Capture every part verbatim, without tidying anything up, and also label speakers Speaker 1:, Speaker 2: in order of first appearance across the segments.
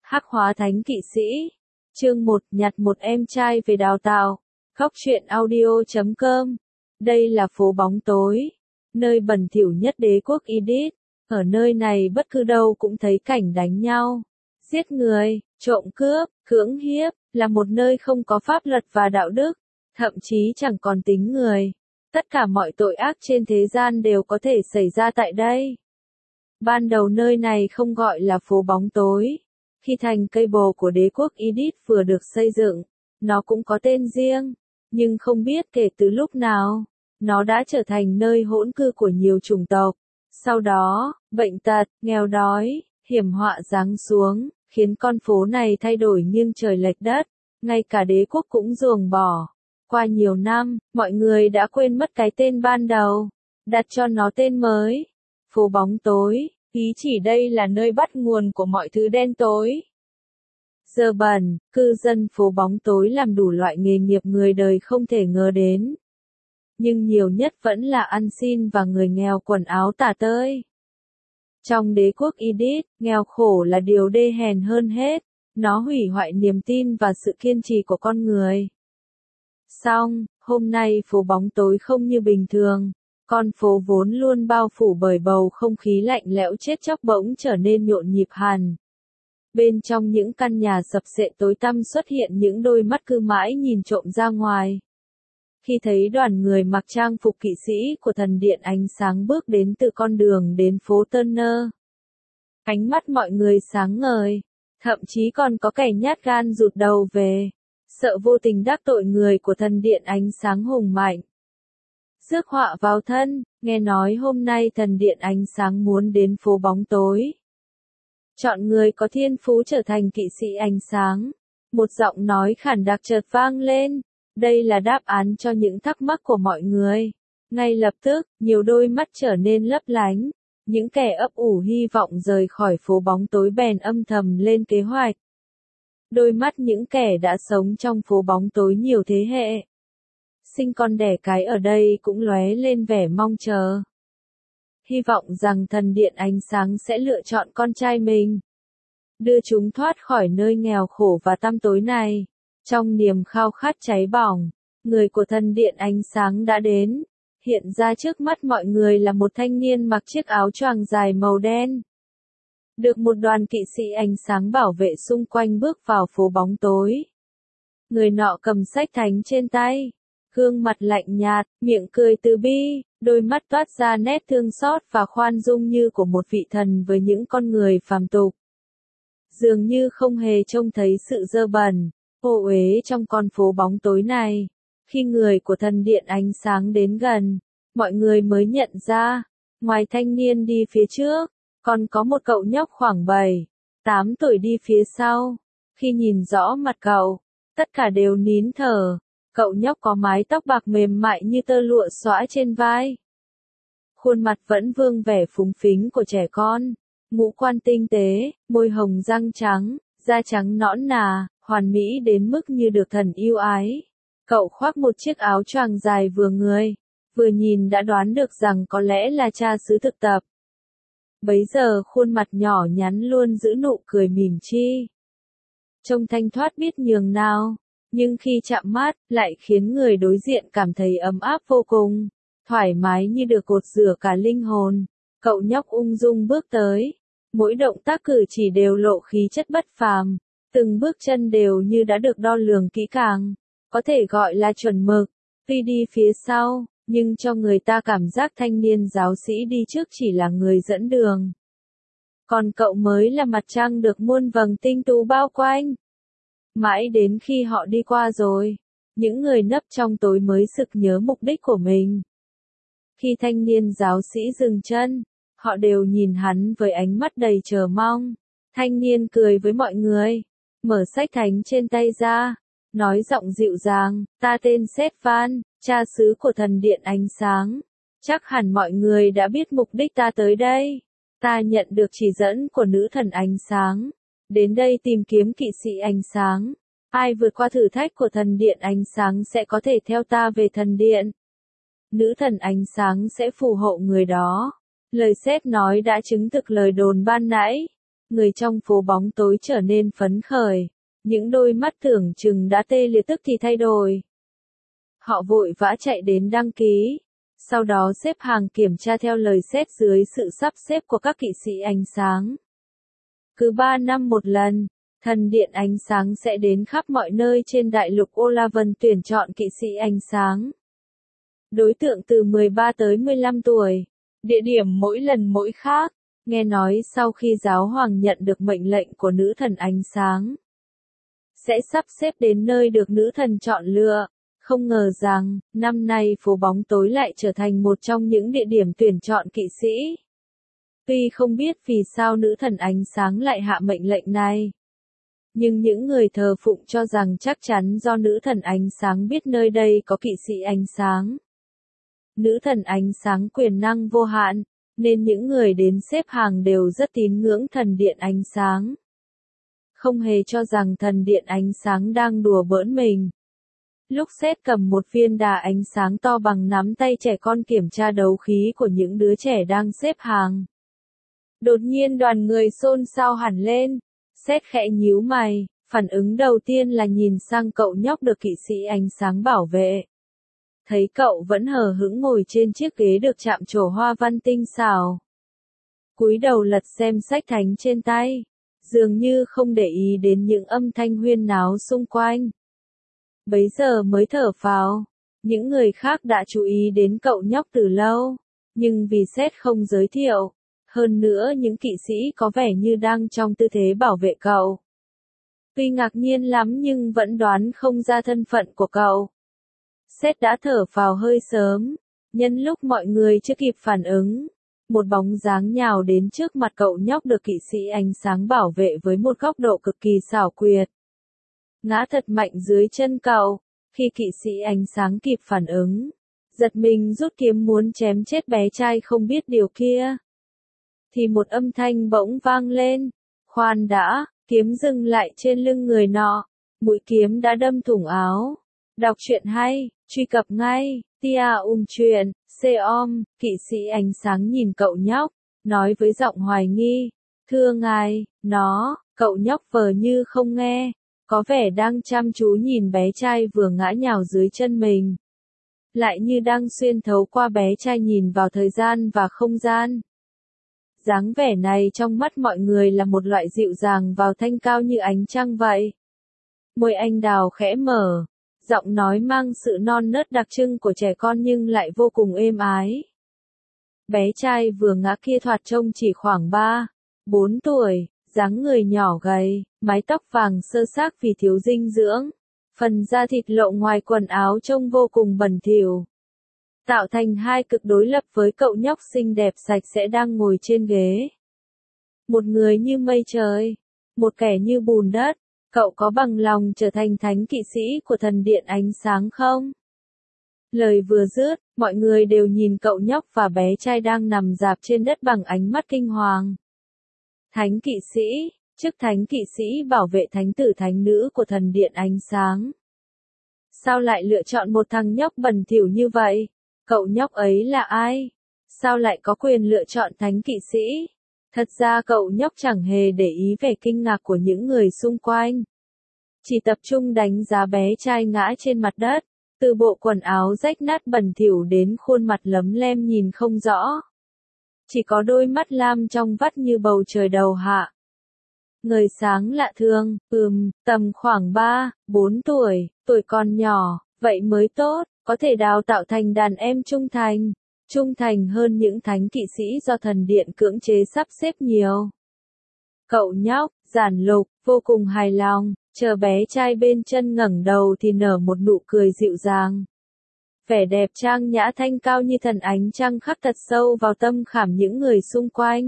Speaker 1: Hắc hóa thánh kỵ sĩ. Chương một, nhặt một em trai về đào tạo. Góc truyện audio chấm com. Đây là phố bóng tối, nơi bẩn thỉu nhất đế quốc Idit. Ở nơi này bất cứ đâu cũng thấy cảnh đánh nhau, giết người, trộm cướp, cưỡng hiếp, là một nơi không có pháp luật và đạo đức, thậm chí chẳng còn tính người. Tất cả mọi tội ác trên thế gian đều có thể xảy ra tại đây. Ban đầu nơi này không gọi là phố bóng tối. Khi thành cây bồ của đế quốc Idit vừa được xây dựng, nó cũng có tên riêng, nhưng không biết kể từ lúc nào, nó đã trở thành nơi hỗn cư của nhiều chủng tộc. Sau đó, bệnh tật, nghèo đói, hiểm họa giáng xuống, khiến con phố này thay đổi nghiêng trời lệch đất, ngay cả đế quốc cũng ruồng bỏ. Qua nhiều năm, mọi người đã quên mất cái tên ban đầu, đặt cho nó tên mới, phố bóng tối, ý chỉ đây là nơi bắt nguồn của mọi thứ đen tối. Dơ bẩn, cư dân phố bóng tối làm đủ loại nghề nghiệp người đời không thể ngờ đến. Nhưng nhiều nhất vẫn là ăn xin và người nghèo quần áo tả tơi. Trong đế quốc Idit, nghèo khổ là điều đê hèn hơn hết, nó hủy hoại niềm tin và sự kiên trì của con người. Song, hôm nay phố bóng tối không như bình thường, con phố vốn luôn bao phủ bởi bầu không khí lạnh lẽo chết chóc bỗng trở nên nhộn nhịp hẳn. Bên trong những căn nhà sập xệ tối tăm xuất hiện những đôi mắt cứ mãi nhìn trộm ra ngoài. Khi thấy đoàn người mặc trang phục kỵ sĩ của thần điện ánh sáng bước đến từ con đường đến phố Turner, ánh mắt mọi người sáng ngời, thậm chí còn có kẻ nhát gan rụt đầu về, sợ vô tình đắc tội người của thần điện ánh sáng hùng mạnh. Rước họa vào thân, nghe nói hôm nay thần điện ánh sáng muốn đến phố bóng tối. Chọn người có thiên phú trở thành kỵ sĩ ánh sáng. Một giọng nói khản đặc chợt vang lên. Đây là đáp án cho những thắc mắc của mọi người. Ngay lập tức, nhiều đôi mắt trở nên lấp lánh. Những kẻ ấp ủ hy vọng rời khỏi phố bóng tối bèn âm thầm lên kế hoạch. Đôi mắt những kẻ đã sống trong phố bóng tối nhiều thế hệ, sinh con đẻ cái ở đây cũng lóe lên vẻ mong chờ. Hy vọng rằng thần điện ánh sáng sẽ lựa chọn con trai mình, đưa chúng thoát khỏi nơi nghèo khổ và tăm tối này. Trong niềm khao khát cháy bỏng, người của thần điện ánh sáng đã đến. Hiện ra trước mắt mọi người là một thanh niên mặc chiếc áo choàng dài màu đen, được một đoàn kỵ sĩ ánh sáng bảo vệ xung quanh bước vào phố bóng tối. Người nọ cầm sách thánh trên tay, gương mặt lạnh nhạt, miệng cười từ bi, đôi mắt toát ra nét thương xót và khoan dung như của một vị thần với những con người phàm tục. Dường như không hề trông thấy sự dơ bẩn, ô uế trong con phố bóng tối này. Khi người của thần điện ánh sáng đến gần, mọi người mới nhận ra, ngoài thanh niên đi phía trước, còn có một cậu nhóc khoảng bảy, tám tuổi đi phía sau. Khi nhìn rõ mặt cậu, tất cả đều nín thở. Cậu nhóc có mái tóc bạc mềm mại như tơ lụa xõa trên vai. Khuôn mặt vẫn vương vẻ phúng phính của trẻ con, ngũ quan tinh tế, môi hồng răng trắng, da trắng nõn nà, hoàn mỹ đến mức như được thần yêu ái. Cậu khoác một chiếc áo choàng dài vừa người, vừa nhìn đã đoán được rằng có lẽ là cha xứ thực tập. Bấy giờ khuôn mặt nhỏ nhắn luôn giữ nụ cười mỉm chi, trông thanh thoát biết nhường nào. Nhưng khi chạm mắt, lại khiến người đối diện cảm thấy ấm áp vô cùng, thoải mái như được cột rửa cả linh hồn. Cậu nhóc ung dung bước tới, mỗi động tác cử chỉ đều lộ khí chất bất phàm, từng bước chân đều như đã được đo lường kỹ càng, có thể gọi là chuẩn mực. Tuy đi phía sau, nhưng cho người ta cảm giác thanh niên giáo sĩ đi trước chỉ là người dẫn đường, còn cậu mới là mặt trăng được muôn vầng tinh tú bao quanh. Mãi đến khi họ đi qua rồi, những người nấp trong tối mới sực nhớ mục đích của mình. Khi thanh niên giáo sĩ dừng chân, họ đều nhìn hắn với ánh mắt đầy chờ mong. Thanh niên cười với mọi người, mở sách thánh trên tay ra, nói giọng dịu dàng, ta tên Sét Van, cha xứ của thần điện ánh sáng. Chắc hẳn mọi người đã biết mục đích ta tới đây. Ta nhận được chỉ dẫn của nữ thần ánh sáng, đến đây tìm kiếm kỵ sĩ ánh sáng. Ai vượt qua thử thách của thần điện ánh sáng sẽ có thể theo ta về thần điện. Nữ thần ánh sáng sẽ phù hộ người đó. Lời Sét nói đã chứng thực lời đồn ban nãy. Người trong phố bóng tối trở nên phấn khởi, những đôi mắt tưởng chừng đã tê liệt tức thì thay đổi. Họ vội vã chạy đến đăng ký, sau đó xếp hàng kiểm tra theo lời sét dưới sự sắp xếp của các kỵ sĩ ánh sáng. Cứ ba năm một lần, thần điện ánh sáng sẽ đến khắp mọi nơi trên đại lục Olavan tuyển chọn kỵ sĩ ánh sáng. Đối tượng từ mười ba tới mười lăm tuổi, địa điểm mỗi lần mỗi khác, nghe nói sau khi giáo hoàng nhận được mệnh lệnh của nữ thần ánh sáng, sẽ sắp xếp đến nơi được nữ thần chọn lựa. Không ngờ rằng, năm nay phố bóng tối lại trở thành một trong những địa điểm tuyển chọn kỵ sĩ. Tuy không biết vì sao nữ thần ánh sáng lại hạ mệnh lệnh này, nhưng những người thờ phụng cho rằng chắc chắn do nữ thần ánh sáng biết nơi đây có kỵ sĩ ánh sáng. Nữ thần ánh sáng quyền năng vô hạn, nên những người đến xếp hàng đều rất tín ngưỡng thần điện ánh sáng. Không hề cho rằng thần điện ánh sáng đang đùa bỡn mình. Lúc Seth cầm một viên đà ánh sáng to bằng nắm tay trẻ con kiểm tra đấu khí của những đứa trẻ đang xếp hàng. Đột nhiên đoàn người xôn xao hẳn lên. Seth khẽ nhíu mày, phản ứng đầu tiên là nhìn sang cậu nhóc được kỵ sĩ ánh sáng bảo vệ. Thấy cậu vẫn hờ hững ngồi trên chiếc ghế được chạm trổ hoa văn tinh xảo. Cúi đầu lật xem sách thánh trên tay, dường như không để ý đến những âm thanh huyên náo xung quanh. Bấy giờ mới thở phào, những người khác đã chú ý đến cậu nhóc từ lâu, nhưng vì Seth không giới thiệu, hơn nữa những kỵ sĩ có vẻ như đang trong tư thế bảo vệ cậu. Tuy ngạc nhiên lắm nhưng vẫn đoán không ra thân phận của cậu. Seth đã thở phào hơi sớm, nhân lúc mọi người chưa kịp phản ứng, một bóng dáng nhào đến trước mặt cậu nhóc được kỵ sĩ ánh sáng bảo vệ với một góc độ cực kỳ xảo quyệt. Ngã thật mạnh dưới chân cậu, khi kỵ sĩ ánh sáng kịp phản ứng, giật mình rút kiếm muốn chém chết bé trai không biết điều kia. Thì một âm thanh bỗng vang lên, khoan đã, kiếm dừng lại trên lưng người nọ, mũi kiếm đã đâm thủng áo. Đọc truyện hay, truy cập ngay, tia ung truyện, com, kỵ sĩ ánh sáng nhìn cậu nhóc, nói với giọng hoài nghi, thưa ngài, nó, cậu nhóc vờ như không nghe, có vẻ đang chăm chú nhìn bé trai vừa ngã nhào dưới chân mình. Lại như đang xuyên thấu qua bé trai nhìn vào thời gian và không gian. Dáng vẻ này trong mắt mọi người là một loại dịu dàng vào thanh cao như ánh trăng vậy. Môi anh đào khẽ mở, giọng nói mang sự non nớt đặc trưng của trẻ con nhưng lại vô cùng êm ái. Bé trai vừa ngã kia thoạt trông chỉ khoảng ba, bốn tuổi, dáng người nhỏ gầy, mái tóc vàng sơ xác vì thiếu dinh dưỡng, phần da thịt lộ ngoài quần áo trông vô cùng bẩn thỉu. Tạo thành hai cực đối lập với cậu nhóc xinh đẹp sạch sẽ đang ngồi trên ghế. Một người như mây trời, một kẻ như bùn đất, cậu có bằng lòng trở thành thánh kỵ sĩ của thần điện ánh sáng không? Lời vừa dứt, mọi người đều nhìn cậu nhóc và bé trai đang nằm rạp trên đất bằng ánh mắt kinh hoàng. Thánh kỵ sĩ, chức thánh kỵ sĩ bảo vệ thánh tử thánh nữ của thần điện ánh sáng. Sao lại lựa chọn một thằng nhóc bẩn thỉu như vậy? Cậu nhóc ấy là ai? Sao lại có quyền lựa chọn thánh kỵ sĩ? Thật ra cậu nhóc chẳng hề để ý vẻ kinh ngạc của những người xung quanh. Chỉ tập trung đánh giá bé trai ngã trên mặt đất, từ bộ quần áo rách nát bẩn thỉu đến khuôn mặt lấm lem nhìn không rõ. Chỉ có đôi mắt lam trong vắt như bầu trời đầu hạ. Người sáng lạ thường, ừm, tầm khoảng ba, bốn tuổi, tuổi còn nhỏ, vậy mới tốt, có thể đào tạo thành đàn em trung thành, trung thành hơn những thánh kỵ sĩ do thần điện cưỡng chế sắp xếp nhiều. Cậu nhóc, giản lục, vô cùng hài lòng, chờ bé trai bên chân ngẩng đầu thì nở một nụ cười dịu dàng. Vẻ đẹp trang nhã thanh cao như thần ánh trăng khắc thật sâu vào tâm khảm những người xung quanh.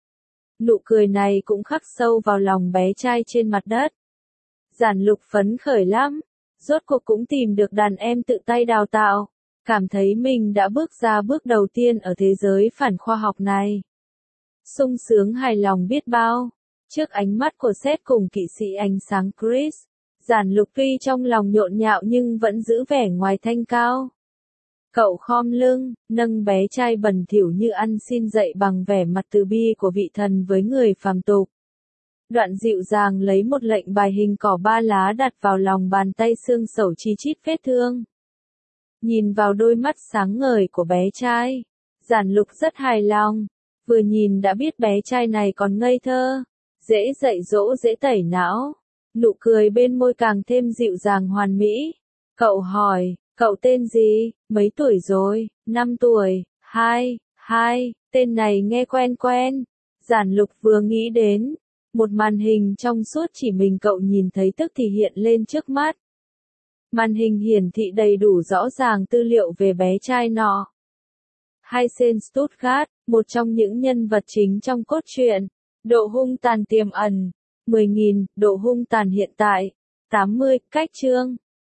Speaker 1: Nụ cười này cũng khắc sâu vào lòng bé trai trên mặt đất. Giản lục phấn khởi lắm, rốt cuộc cũng tìm được đàn em tự tay đào tạo, cảm thấy mình đã bước ra bước đầu tiên ở thế giới phản khoa học này. Sung sướng hài lòng biết bao, trước ánh mắt của Seth cùng kỵ sĩ ánh sáng Chris, giản lục tuy trong lòng nhộn nhạo nhưng vẫn giữ vẻ ngoài thanh cao. Cậu khom lưng, nâng bé trai bẩn thỉu như ăn xin dậy bằng vẻ mặt từ bi của vị thần với người phàm tục. Đoạn dịu dàng lấy một lệnh bài hình cỏ ba lá đặt vào lòng bàn tay xương sẩu chi chít vết thương. Nhìn vào đôi mắt sáng ngời của bé trai, Giản Lục rất hài lòng, vừa nhìn đã biết bé trai này còn ngây thơ, dễ dạy dỗ dễ tẩy não, nụ cười bên môi càng thêm dịu dàng hoàn mỹ. Cậu hỏi, cậu tên gì, mấy tuổi rồi, năm tuổi, hai, hai, tên này nghe quen quen. Giản Lục vừa nghĩ đến, một màn hình trong suốt chỉ mình cậu nhìn thấy tức thì hiện lên trước mắt. Màn hình hiển thị đầy đủ rõ ràng tư liệu về bé trai nọ. Heisen Stuttgart, một trong những nhân vật chính trong cốt truyện. Độ hung tàn tiềm ẩn, mười nghìn, độ hung tàn hiện tại, tám mươi, cách chương.